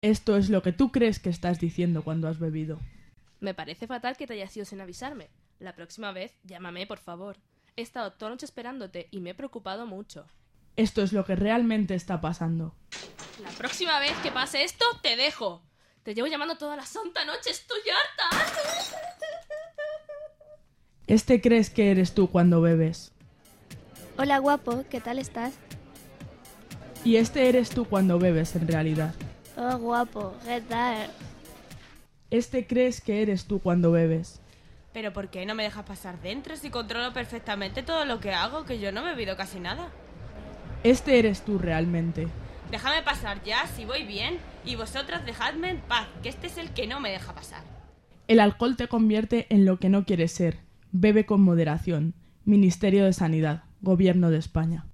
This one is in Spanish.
Esto es lo que tú crees que estás diciendo cuando has bebido. Me parece fatal que te hayas ido sin avisarme. La próxima vez, llámame, por favor. He estado toda la noche esperándote y me he preocupado mucho. Esto es lo que realmente está pasando. La próxima vez que pase esto, te dejo. Te llevo llamando toda la santa noche, estoy harta. Este crees que eres tú cuando bebes. Hola guapo, ¿qué tal estás? Y este eres tú cuando bebes en realidad. Oh guapo, ¿qué tal? Este crees que eres tú cuando bebes. ¿Pero por qué no me dejas pasar dentro si controlo perfectamente todo lo que hago, que yo no he bebido casi nada? Este eres tú realmente. Déjame pasar ya, si voy bien. Y vosotras dejadme en paz, que este es el que no me deja pasar. El alcohol te convierte en lo que no quieres ser. Bebe con moderación. Ministerio de Sanidad, Gobierno de España.